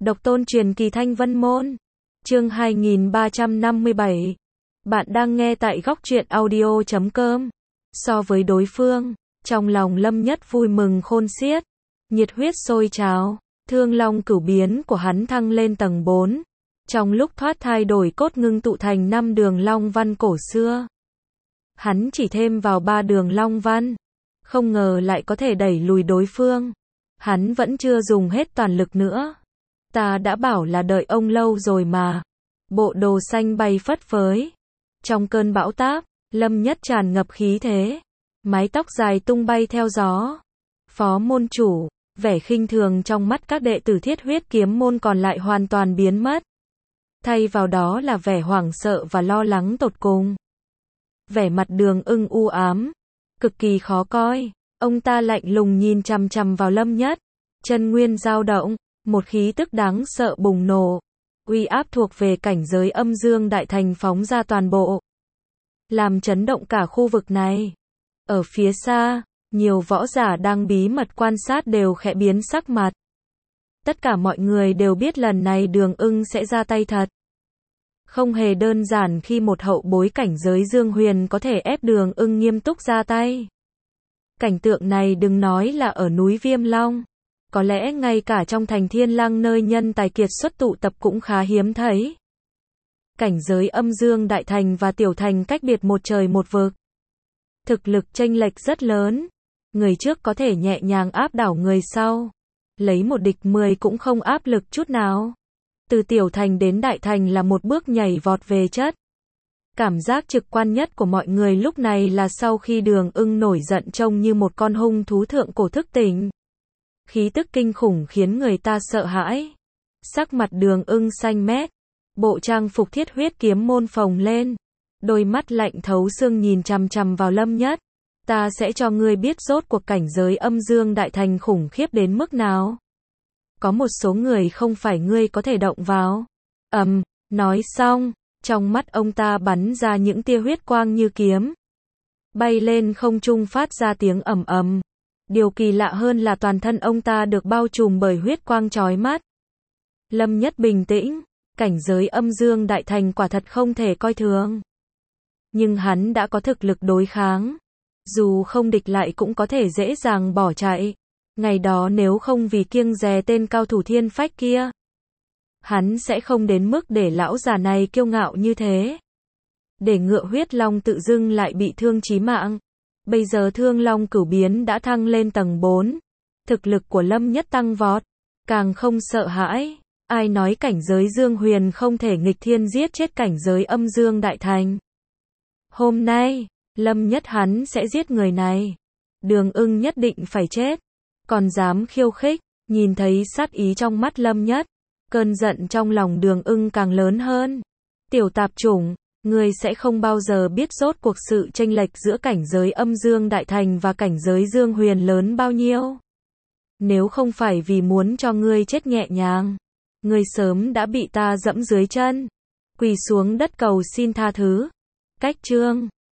Độc tôn truyền kỳ Thanh Vân Môn. Chương 2357. Bạn đang nghe tại góc truyện audio.com. So với đối phương, trong lòng Lâm Nhất vui mừng khôn xiết, nhiệt huyết sôi trào, Thương Long Cửu biến của hắn thăng lên tầng 4. Trong lúc thoát thai đổi cốt ngưng tụ thành 5 đường long văn cổ xưa. Hắn chỉ thêm vào 3 đường long văn, không ngờ lại có thể đẩy lùi đối phương. Hắn vẫn chưa dùng hết toàn lực nữa. Ta đã bảo là đợi ông lâu rồi mà. Bộ đồ xanh bay phất phới. Trong cơn bão táp, Lâm Nhất tràn ngập khí thế. Mái tóc dài tung bay theo gió. Phó môn chủ, vẻ khinh thường trong mắt các đệ tử Thiết Huyết Kiếm môn còn lại hoàn toàn biến mất. Thay vào đó là vẻ hoảng sợ và lo lắng tột cùng. Vẻ mặt Đường Ưng u ám, cực kỳ khó coi. Ông ta lạnh lùng nhìn chằm chằm vào Lâm Nhất. Chân nguyên dao động, một khí tức đáng sợ bùng nổ. Uy áp thuộc về cảnh giới âm dương đại thành phóng ra toàn bộ, làm chấn động cả khu vực này. Ở phía xa, nhiều võ giả đang bí mật quan sát đều khẽ biến sắc mặt. Tất cả mọi người đều biết lần này Đường Ưng sẽ ra tay thật. Không hề đơn giản khi một hậu bối cảnh giới Dương Huyền có thể ép Đường Ưng nghiêm túc ra tay. Cảnh tượng này đừng nói là ở núi Viêm Long, có lẽ ngay cả trong thành Thiên Lăng nơi nhân tài kiệt xuất tụ tập cũng khá hiếm thấy. Cảnh giới âm dương đại thành và tiểu thành cách biệt một trời một vực. Thực lực chênh lệch rất lớn. Người trước có thể nhẹ nhàng áp đảo người sau. Lấy một địch 10 cũng không áp lực chút nào. Từ tiểu thành đến đại thành là một bước nhảy vọt về chất. Cảm giác trực quan nhất của mọi người lúc này là sau khi Đường Ưng nổi giận trông như một con hung thú thượng cổ thức tỉnh. Khí tức kinh khủng khiến người ta sợ hãi. Sắc mặt Đường Ưng xanh mét. Bộ trang phục Thiết Huyết Kiếm môn phồng lên. Đôi mắt lạnh thấu xương nhìn chằm chằm vào Lâm Nhất. Ta sẽ cho ngươi biết rốt cuộc cảnh giới âm dương đại thành khủng khiếp đến mức nào. Có một số người không phải ngươi có thể động vào. Nói xong, trong mắt ông ta bắn ra những tia huyết quang như kiếm. Bay lên không trung phát ra tiếng ầm ầm. Điều kỳ lạ hơn là toàn thân ông ta được bao trùm bởi huyết quang chói mắt. Lâm Nhất bình tĩnh, cảnh giới âm dương đại thành quả thật không thể coi thường. Nhưng hắn đã có thực lực đối kháng. Dù không địch lại cũng có thể dễ dàng bỏ chạy. Ngày đó nếu không vì kiêng dè tên cao thủ thiên phách kia, hắn sẽ không đến mức để lão già này kiêu ngạo như thế. Để ngựa huyết long tự dưng lại bị thương chí mạng. Bây giờ Thương Long Cửu biến đã thăng lên tầng 4. Thực lực của Lâm Nhất tăng vọt. Càng không sợ hãi. Ai nói cảnh giới Dương Huyền không thể nghịch thiên giết chết cảnh giới âm dương đại thành. Hôm nay, Lâm Nhất hắn sẽ giết người này. Đường Ưng nhất định phải chết. Còn dám khiêu khích. Nhìn thấy sát ý trong mắt Lâm Nhất, cơn giận trong lòng Đường Ưng càng lớn hơn. Tiểu tạp chủng, ngươi sẽ không bao giờ biết rốt cuộc sự chênh lệch giữa cảnh giới âm dương đại thành và cảnh giới Dương Huyền lớn bao nhiêu. Nếu không phải vì muốn cho ngươi chết nhẹ nhàng, ngươi sớm đã bị ta dẫm dưới chân, quỳ xuống đất cầu xin tha thứ. Cách chương